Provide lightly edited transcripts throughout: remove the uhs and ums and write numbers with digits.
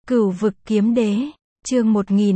Cửu vực kiếm đế, chương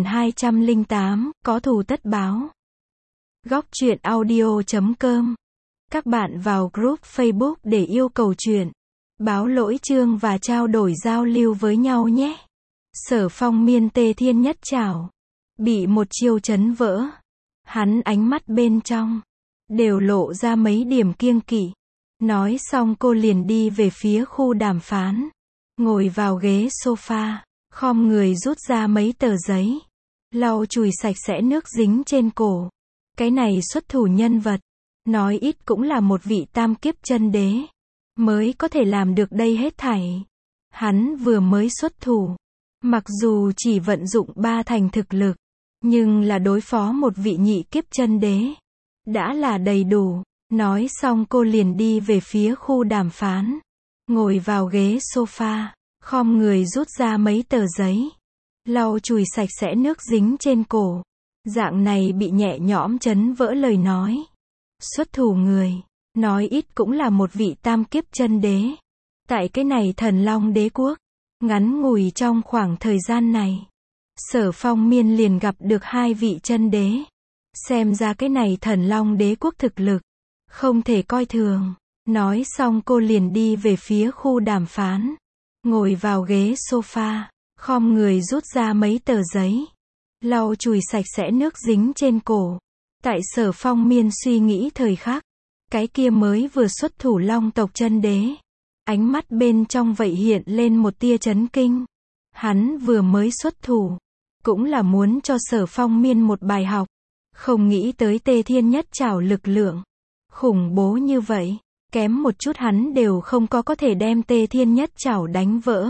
1208, có thù tất báo. Góc truyện audio.com. Các bạn vào group Facebook để yêu cầu truyện, báo lỗi chương và trao đổi giao lưu với nhau nhé. Sở Phong miên Tê Thiên nhất trảo, bị một chiêu chấn vỡ. Hắn ánh mắt bên trong đều lộ ra mấy điểm kiêng kỵ. Nói xong cô liền đi về phía khu đàm phán, ngồi vào ghế sofa, khom người rút ra mấy tờ giấy, lau chùi sạch sẽ nước dính trên cổ. Cái này xuất thủ nhân vật, nói ít cũng là một vị tam kiếp chân đế, mới có thể làm được đây hết thảy. Hắn vừa mới xuất thủ, mặc dù chỉ vận dụng 30% thực lực, nhưng là đối phó một vị nhị kiếp chân đế, đã là đầy đủ. Nói xong cô liền đi về phía khu đàm phán, ngồi vào ghế sofa, khom người rút ra mấy tờ giấy, lau chùi sạch sẽ nước dính trên cổ. Dạng này bị nhẹ nhõm chấn vỡ lời nói. Xuất thủ người, nói ít cũng là một vị tam kiếp chân đế. Tại cái này Thần Long đế quốc, ngắn ngủi trong khoảng thời gian này, Sở Phong miên liền gặp được hai vị chân đế. Xem ra cái này Thần Long đế quốc thực lực không thể coi thường. Nói xong cô liền đi về phía khu đàm phán, ngồi vào ghế sofa, khom người rút ra mấy tờ giấy, lau chùi sạch sẽ nước dính trên cổ. Tại Sở Phong miên suy nghĩ thời khắc, cái kia mới vừa xuất thủ Long tộc chân đế, ánh mắt bên trong vậy hiện lên một tia chấn kinh. Hắn vừa mới xuất thủ, cũng là muốn cho Sở Phong miên một bài học. Không nghĩ tới Tê Thiên nhất trảo lực lượng khủng bố như vậy, kém một chút hắn đều không có thể đem Tê Thiên nhất trảo đánh vỡ.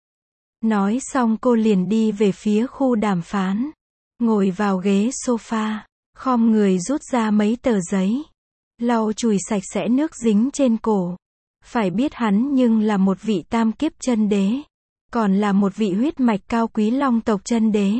Nói xong cô liền đi về phía khu đàm phán, ngồi vào ghế sofa, khom người rút ra mấy tờ giấy, lau chùi sạch sẽ nước dính trên cổ. Phải biết hắn nhưng là một vị tam kiếp chân đế, còn là một vị huyết mạch cao quý Long tộc chân đế.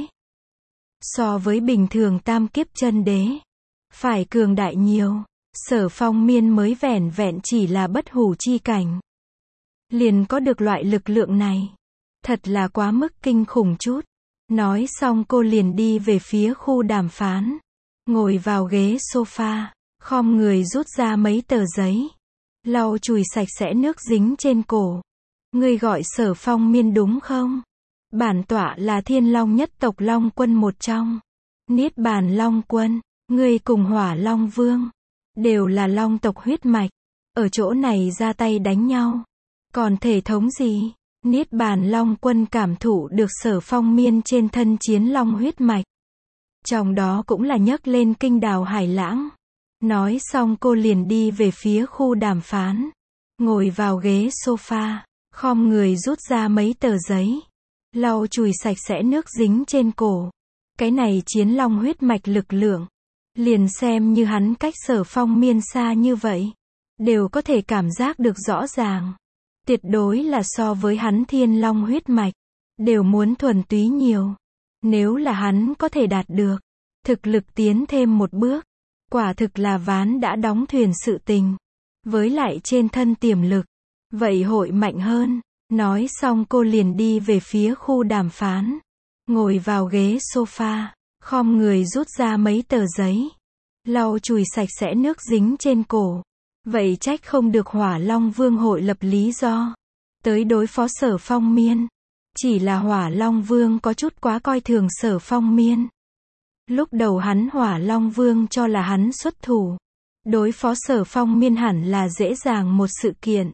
So với bình thường tam kiếp chân đế, phải cường đại nhiều. Sở Phong miên mới vẻn vẹn chỉ là bất hủ chi cảnh, liền có được loại lực lượng này. Thật là quá mức kinh khủng chút. Nói xong cô liền đi về phía khu đàm phán, ngồi vào ghế sofa, khom người rút ra mấy tờ giấy, lau chùi sạch sẽ nước dính trên cổ. Ngươi gọi Sở Phong miên đúng không? Bản tọa là Thiên Long nhất tộc Long quân một trong, Niết Bàn Long quân. Ngươi cùng Hỏa Long Vương đều là Long tộc huyết mạch, ở chỗ này ra tay đánh nhau, còn thể thống gì? Niết Bàn Long quân cảm thụ được Sở Phong miên trên thân chiến long huyết mạch, trong đó cũng là nhấc lên kinh đào hải lãng. Nói xong cô liền đi về phía khu đàm phán, ngồi vào ghế sofa, khom người rút ra mấy tờ giấy, lau chùi sạch sẽ nước dính trên cổ. Cái này chiến long huyết mạch lực lượng, liền xem như hắn cách Sở Phong miên xa như vậy, đều có thể cảm giác được rõ ràng. Tuyệt đối là so với hắn thiên long huyết mạch, đều muốn thuần túy nhiều. Nếu là hắn có thể đạt được, thực lực tiến thêm một bước, quả thực là ván đã đóng thuyền sự tình. Với lại trên thân tiềm lực, vậy hội mạnh hơn. Nói xong cô liền đi về phía khu đàm phán, ngồi vào ghế sofa, khom người rút ra mấy tờ giấy, lau chùi sạch sẽ nước dính trên cổ. Vậy trách không được Hỏa Long Vương hội lập lý do tới đối phó Sở Phong miên. Chỉ là Hỏa Long Vương có chút quá coi thường Sở Phong miên. Lúc đầu hắn Hỏa Long Vương cho là hắn xuất thủ đối phó Sở Phong miên hẳn là dễ dàng một sự kiện.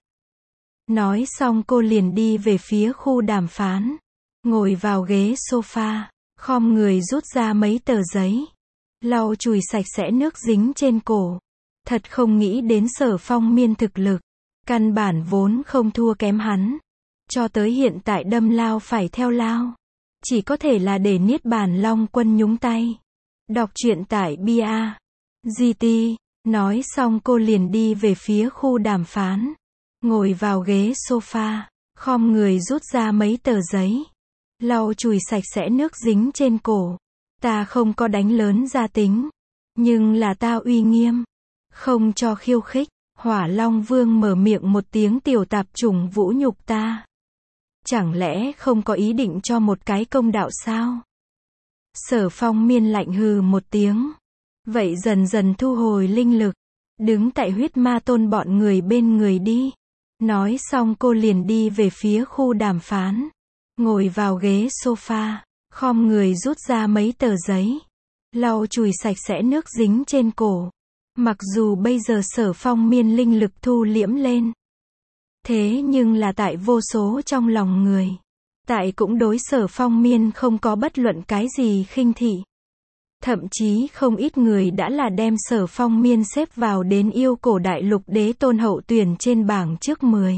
Nói xong cô liền đi về phía khu đàm phán, ngồi vào ghế sofa, khom người rút ra mấy tờ giấy, lau chùi sạch sẽ nước dính trên cổ. Thật không nghĩ đến Sở Phong miên thực lực, căn bản vốn không thua kém hắn. Cho tới hiện tại đâm lao phải theo lao, chỉ có thể là để Niết Bàn Long quân nhúng tay. Đọc truyện tại bia GT. Nói xong cô liền đi về phía khu đàm phán, ngồi vào ghế sofa, khom người rút ra mấy tờ giấy, lau chùi sạch sẽ nước dính trên cổ. Ta không có đánh lớn ra tính, nhưng là ta uy nghiêm, không cho khiêu khích. Hỏa Long Vương mở miệng một tiếng tiểu tạp chủng vũ nhục ta. Chẳng lẽ không có ý định cho một cái công đạo sao? Sở Phong Miên lạnh hừ một tiếng. Vậy dần dần thu hồi linh lực. Đứng tại huyết ma tôn bọn người bên người đi. Nói xong cô liền đi về phía khu đàm phán. Ngồi vào ghế sofa. Khom người rút ra mấy tờ giấy. Lau chùi sạch sẽ nước dính trên cổ. Mặc dù bây giờ Sở Phong Miên linh lực thu liễm lên. Thế nhưng là tại vô số trong lòng người. Tại cũng đối Sở Phong Miên không có bất luận cái gì khinh thị. Thậm chí không ít người đã là đem Sở Phong Miên xếp vào đến yêu cổ đại lục đế tôn hậu tuyển trên bảng trước 10.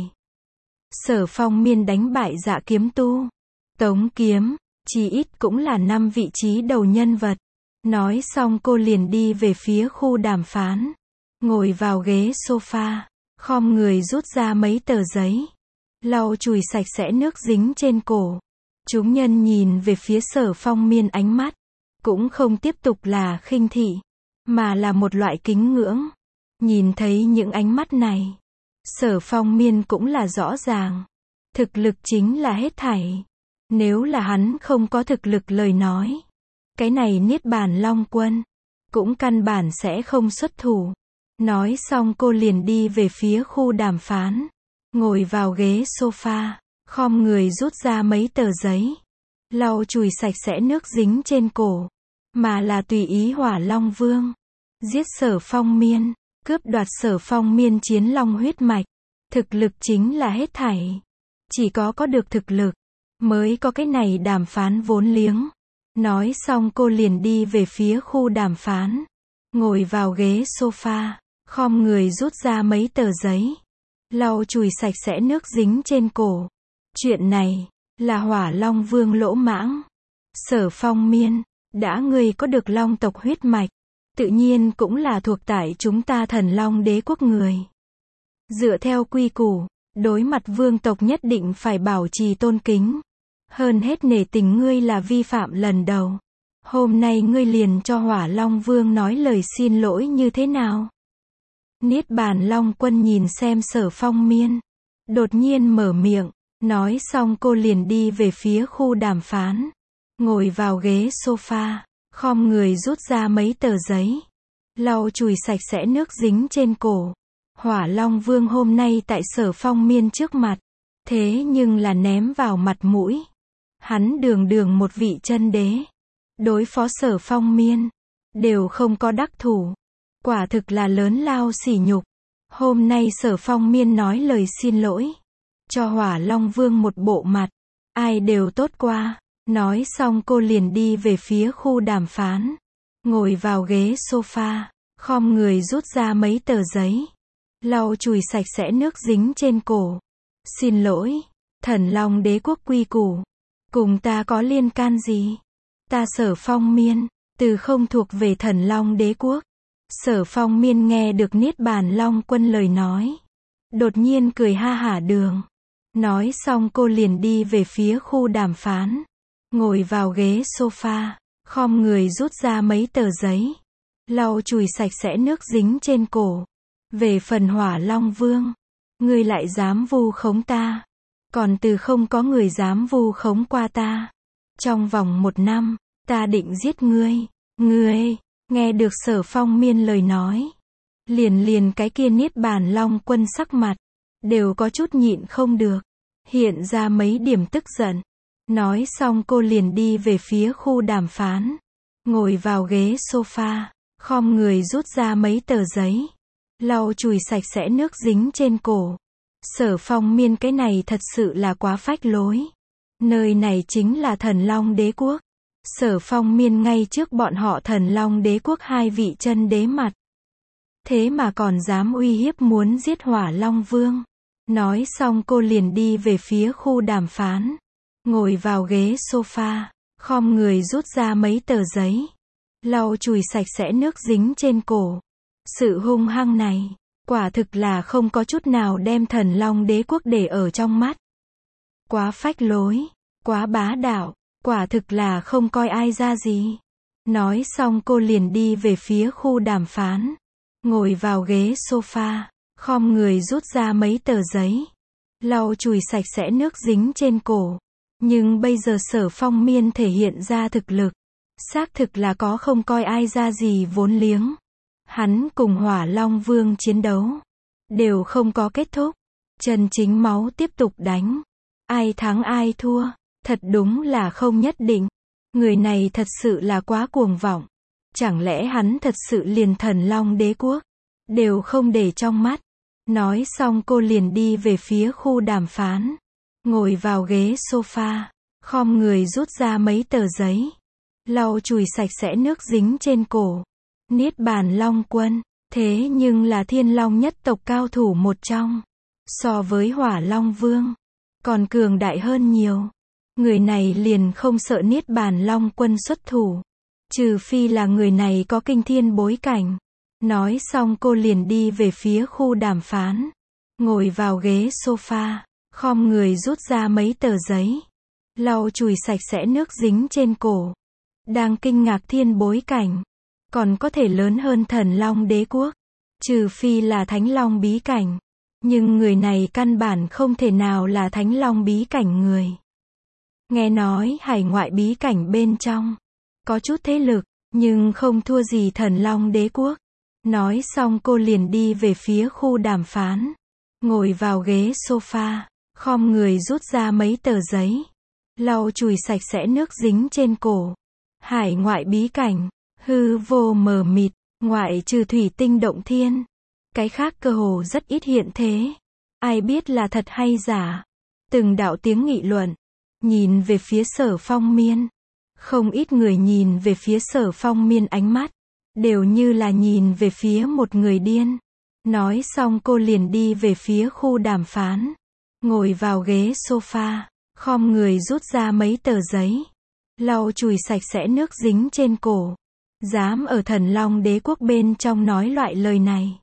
Sở Phong Miên đánh bại Dạ Kiếm Tu, Tống Kiếm, chí ít cũng là 5 vị trí đầu nhân vật. Nói xong cô liền đi về phía khu đàm phán. Ngồi vào ghế sofa, khom người rút ra mấy tờ giấy. Lau chùi sạch sẽ nước dính trên cổ. Chúng nhân nhìn về phía Sở Phong Miên ánh mắt. Cũng không tiếp tục là khinh thị. Mà là một loại kính ngưỡng. Nhìn thấy những ánh mắt này. Sở Phong Miên cũng là rõ ràng. Thực lực chính là hết thảy. Nếu là hắn không có thực lực lời nói. Cái này Niết Bàn Long Quân. Cũng căn bản sẽ không xuất thủ. Nói xong cô liền đi về phía khu đàm phán. Ngồi vào ghế sofa. Khom người rút ra mấy tờ giấy. Lau chùi sạch sẽ nước dính trên cổ. Mà là tùy ý Hỏa Long Vương. Giết Sở Phong Miên. Cướp đoạt Sở Phong Miên chiến long huyết mạch. Thực lực chính là hết thảy. Chỉ có được thực lực. Mới có cái này đàm phán vốn liếng. Nói xong cô liền đi về phía khu đàm phán. Ngồi vào ghế sofa. Khom người rút ra mấy tờ giấy. Lau chùi sạch sẽ nước dính trên cổ. Chuyện này, là Hỏa Long Vương lỗ mãng. Sở Phong Miên, đã ngươi có được long tộc huyết mạch. Tự nhiên cũng là thuộc tại chúng ta Thần Long Đế quốc người. Dựa theo quy củ, đối mặt vương tộc nhất định phải bảo trì tôn kính. Hơn hết nể tình ngươi là vi phạm lần đầu. Hôm nay ngươi liền cho Hỏa Long Vương nói lời xin lỗi như thế nào? Niết Bàn Long Quân nhìn xem Sở Phong Miên. Đột nhiên mở miệng. Nói xong cô liền đi về phía khu đàm phán. Ngồi vào ghế sofa. Khom người rút ra mấy tờ giấy. Lau chùi sạch sẽ nước dính trên cổ. Hỏa Long Vương hôm nay tại Sở Phong Miên trước mặt. Thế nhưng là ném vào mặt mũi. Hắn đường một vị chân đế. Đối phó Sở Phong Miên. Đều không có đắc thủ. Quả thực là lớn lao sỉ nhục. Hôm nay Sở Phong Miên nói lời xin lỗi. Cho Hỏa Long Vương một bộ mặt. Ai đều tốt qua. Nói xong cô liền đi về phía khu đàm phán. Ngồi vào ghế sofa. Khom người rút ra mấy tờ giấy. Lau chùi sạch sẽ nước dính trên cổ. Xin lỗi. Thần Long Đế quốc quy củ. Cùng ta có liên can gì? Ta Sở Phong Miên. Từ không thuộc về Thần Long Đế quốc. Sở Phong Miên nghe được Niết Bàn Long Quân lời nói. Đột nhiên cười ha hả đường. Nói xong cô liền đi về phía khu đàm phán. Ngồi vào ghế sofa. Khom người rút ra mấy tờ giấy. Lau chùi sạch sẽ nước dính trên cổ. Về phần Hỏa Long Vương. Ngươi lại dám vu khống ta. Còn từ không có người dám vu khống qua ta. Trong vòng 1 năm, ta định giết ngươi. Ngươi, nghe được Sở Phong Miên lời nói. Liền cái kia Niết Bàn Long Quân sắc mặt. Đều có chút nhịn không được. Hiện ra mấy điểm tức giận. Nói xong cô liền đi về phía khu đàm phán. Ngồi vào ghế sofa. Khom người rút ra mấy tờ giấy. Lau chùi sạch sẽ nước dính trên cổ. Sở Phong Miên cái này thật sự là quá phách lối. Nơi này chính là Thần Long Đế quốc. Sở Phong Miên ngay trước bọn họ Thần Long Đế quốc 2 vị chân đế mặt. Thế mà còn dám uy hiếp muốn giết Hỏa Long Vương. Nói xong cô liền đi về phía khu đàm phán. Ngồi vào ghế sofa. Khom người rút ra mấy tờ giấy. Lau chùi sạch sẽ nước dính trên cổ. Sự hung hăng này. Quả thực là không có chút nào đem Thần Long Đế quốc để ở trong mắt. Quá phách lối. Quá bá đạo. Quả thực là không coi ai ra gì. Nói xong cô liền đi về phía khu đàm phán. Ngồi vào ghế sofa. Khom người rút ra mấy tờ giấy. lau chùi sạch sẽ nước dính trên cổ. Nhưng bây giờ Sở Phong Miên thể hiện ra thực lực. Xác thực là có không coi ai ra gì vốn liếng. Hắn cùng Hỏa Long Vương chiến đấu. Đều không có kết thúc. Chân chính máu tiếp tục đánh. Ai thắng ai thua. Thật đúng là không nhất định. Người này thật sự là quá cuồng vọng. Chẳng lẽ hắn thật sự liền Thần Long Đế Quốc. Đều không để trong mắt. Nói xong cô liền đi về phía khu đàm phán. Ngồi vào ghế sofa. Khom người rút ra mấy tờ giấy. Lau chùi sạch sẽ nước dính trên cổ. Niết Bàn Long Quân. Thế nhưng là Thiên Long nhất tộc cao thủ một trong. So với Hỏa Long Vương. Còn cường đại hơn nhiều. Người này liền không sợ Niết Bàn Long Quân xuất thủ. Trừ phi là người này có kinh thiên bối cảnh. Nói xong cô liền đi về phía khu đàm phán. Ngồi vào ghế sofa. Khom người rút ra mấy tờ giấy. Lau chùi sạch sẽ nước dính trên cổ. Đang kinh ngạc thiên bối cảnh. Còn có thể lớn hơn Thần Long Đế Quốc. Trừ phi là Thánh Long bí cảnh. Nhưng người này căn bản không thể nào là Thánh Long bí cảnh người. Nghe nói hải ngoại bí cảnh bên trong. Có chút thế lực. Nhưng không thua gì Thần Long Đế Quốc. Nói xong cô liền đi về phía khu đàm phán. Ngồi vào ghế sofa. Khom người rút ra mấy tờ giấy. Lau chùi sạch sẽ nước dính trên cổ. Hải ngoại bí cảnh. Hư vô mờ mịt. Ngoại trừ thủy tinh động thiên. Cái khác cơ hồ rất ít hiện thế. Ai biết là thật hay giả. Từng đạo tiếng nghị luận. Nhìn về phía Sở Phong Miên. Không ít người nhìn về phía Sở Phong Miên ánh mắt. Đều như là nhìn về phía một người điên. Nói xong cô liền đi về phía khu đàm phán. Ngồi vào ghế sofa. Khom người rút ra mấy tờ giấy. Lau chùi sạch sẽ nước dính trên cổ. Dám ở Thần Long Đế Quốc bên trong nói loại lời này.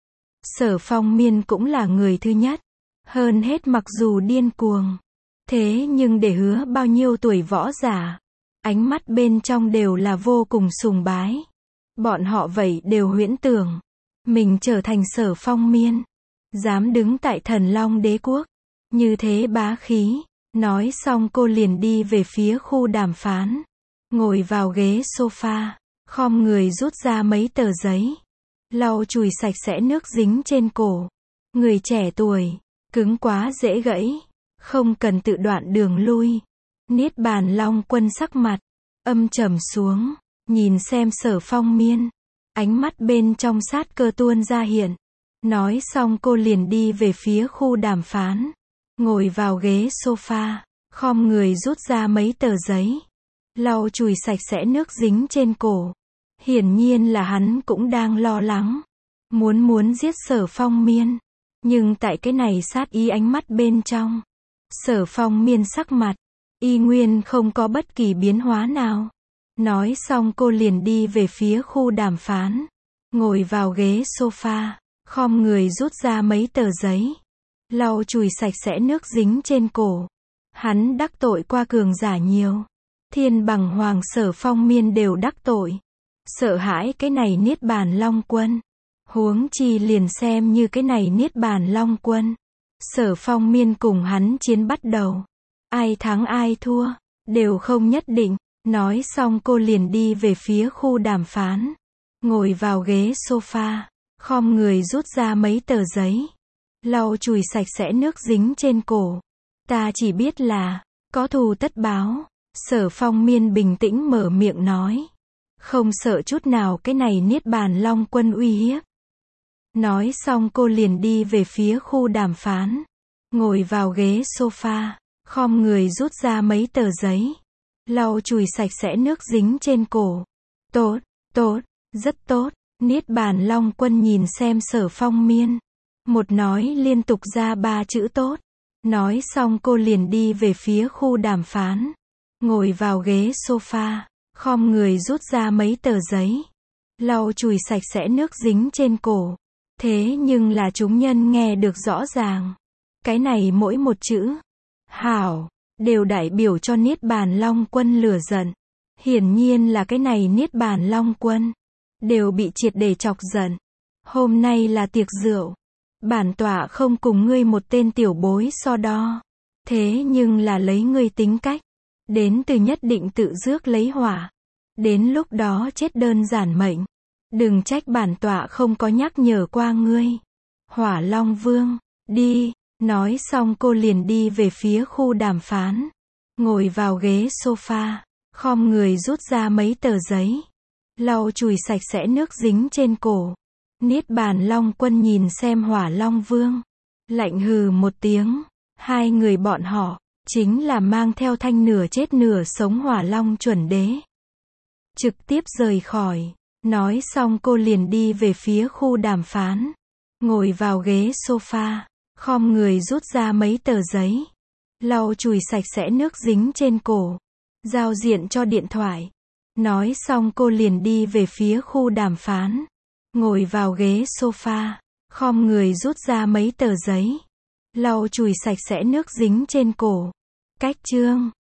Sở Phong Miên cũng là người thứ nhất. Hơn hết mặc dù điên cuồng. Thế nhưng để hứa bao nhiêu tuổi võ giả. Ánh mắt bên trong đều là vô cùng sùng bái. Bọn họ vậy đều huyễn tưởng. Mình trở thành Sở Phong Miên. Dám đứng tại Thần Long Đế Quốc. Như thế bá khí. Nói xong cô liền đi về phía khu đàm phán. Ngồi vào ghế sofa. Khom người rút ra mấy tờ giấy. Lau chùi sạch sẽ nước dính trên cổ. Người trẻ tuổi. Cứng quá dễ gãy. Không cần tự đoạn đường lui. Niết Bàn Long Quân sắc mặt. Âm trầm xuống. Nhìn xem Sở Phong Miên. Ánh mắt bên trong sát cơ tuôn ra hiện. Nói xong cô liền đi về phía khu đàm phán. Ngồi vào ghế sofa. Khom người rút ra mấy tờ giấy. Lau chùi sạch sẽ nước dính trên cổ. Hiển nhiên là hắn cũng đang lo lắng. Muốn giết Sở Phong Miên. Nhưng tại cái này sát ý ánh mắt bên trong. Sở Phong Miên sắc mặt. Y nguyên không có bất kỳ biến hóa nào. Nói xong cô liền đi về phía khu đàm phán. Ngồi vào ghế sofa. Khom người rút ra mấy tờ giấy. Lau chùi sạch sẽ nước dính trên cổ. Hắn đắc tội qua cường giả nhiều. Thiên Bằng Hoàng Sở Phong Miên đều đắc tội. Sợ hãi cái này Niết Bàn Long Quân. Huống chi liền xem như cái này Niết Bàn Long Quân. Sở Phong Miên cùng hắn chiến bắt đầu. Ai thắng ai thua. Đều không nhất định. Nói xong cô liền đi về phía khu đàm phán. Ngồi vào ghế sofa. Khom người rút ra mấy tờ giấy. Lau chùi sạch sẽ nước dính trên cổ. Ta chỉ biết là. Có thù tất báo. Sở Phong Miên bình tĩnh mở miệng nói. Không sợ chút nào cái này Niết Bàn Long Quân uy hiếp. Nói xong cô liền đi về phía khu đàm phán. Ngồi vào ghế sofa. Khom người rút ra mấy tờ giấy. Lau chùi sạch sẽ nước dính trên cổ. Tốt, tốt, rất tốt. Niết Bàn Long Quân nhìn xem Sở Phong Miên. Một nói liên tục ra 3 chữ tốt. Nói xong cô liền đi về phía khu đàm phán. Ngồi vào ghế sofa. Khom người rút ra mấy tờ giấy. Lau chùi sạch sẽ nước dính trên cổ. Thế nhưng là chúng nhân nghe được rõ ràng. Cái này mỗi một chữ. Hảo. Đều đại biểu cho Niết Bàn Long Quân lửa giận. Hiển nhiên là cái này Niết Bàn Long Quân. Đều bị triệt để chọc giận. Hôm nay là tiệc rượu. Bản tọa không cùng ngươi một tên tiểu bối so đo. Thế nhưng là lấy ngươi tính cách. Đến từ nhất định tự rước lấy họa. Đến lúc đó chết đơn giản mệnh. Đừng trách bản tọa không có nhắc nhở qua ngươi. Hỏa Long Vương, đi. Nói xong cô liền đi về phía khu đàm phán. Ngồi vào ghế sofa. Khom người rút ra mấy tờ giấy. Lau chùi sạch sẽ nước dính trên cổ. Niết Bàn Long Quân nhìn xem Hỏa Long Vương. Lạnh hừ một tiếng. Hai người bọn họ, chính là mang theo thanh nửa chết nửa sống Hỏa Long chuẩn đế. Trực tiếp rời khỏi. Nói xong cô liền đi về phía khu đàm phán. Ngồi vào ghế sofa. Khom người rút ra mấy tờ giấy. Lau chùi sạch sẽ nước dính trên cổ. Giao diện cho điện thoại. Nói xong cô liền đi về phía khu đàm phán. Ngồi vào ghế sofa. Khom người rút ra mấy tờ giấy. Lau chùi sạch sẽ nước dính trên cổ. Cách chương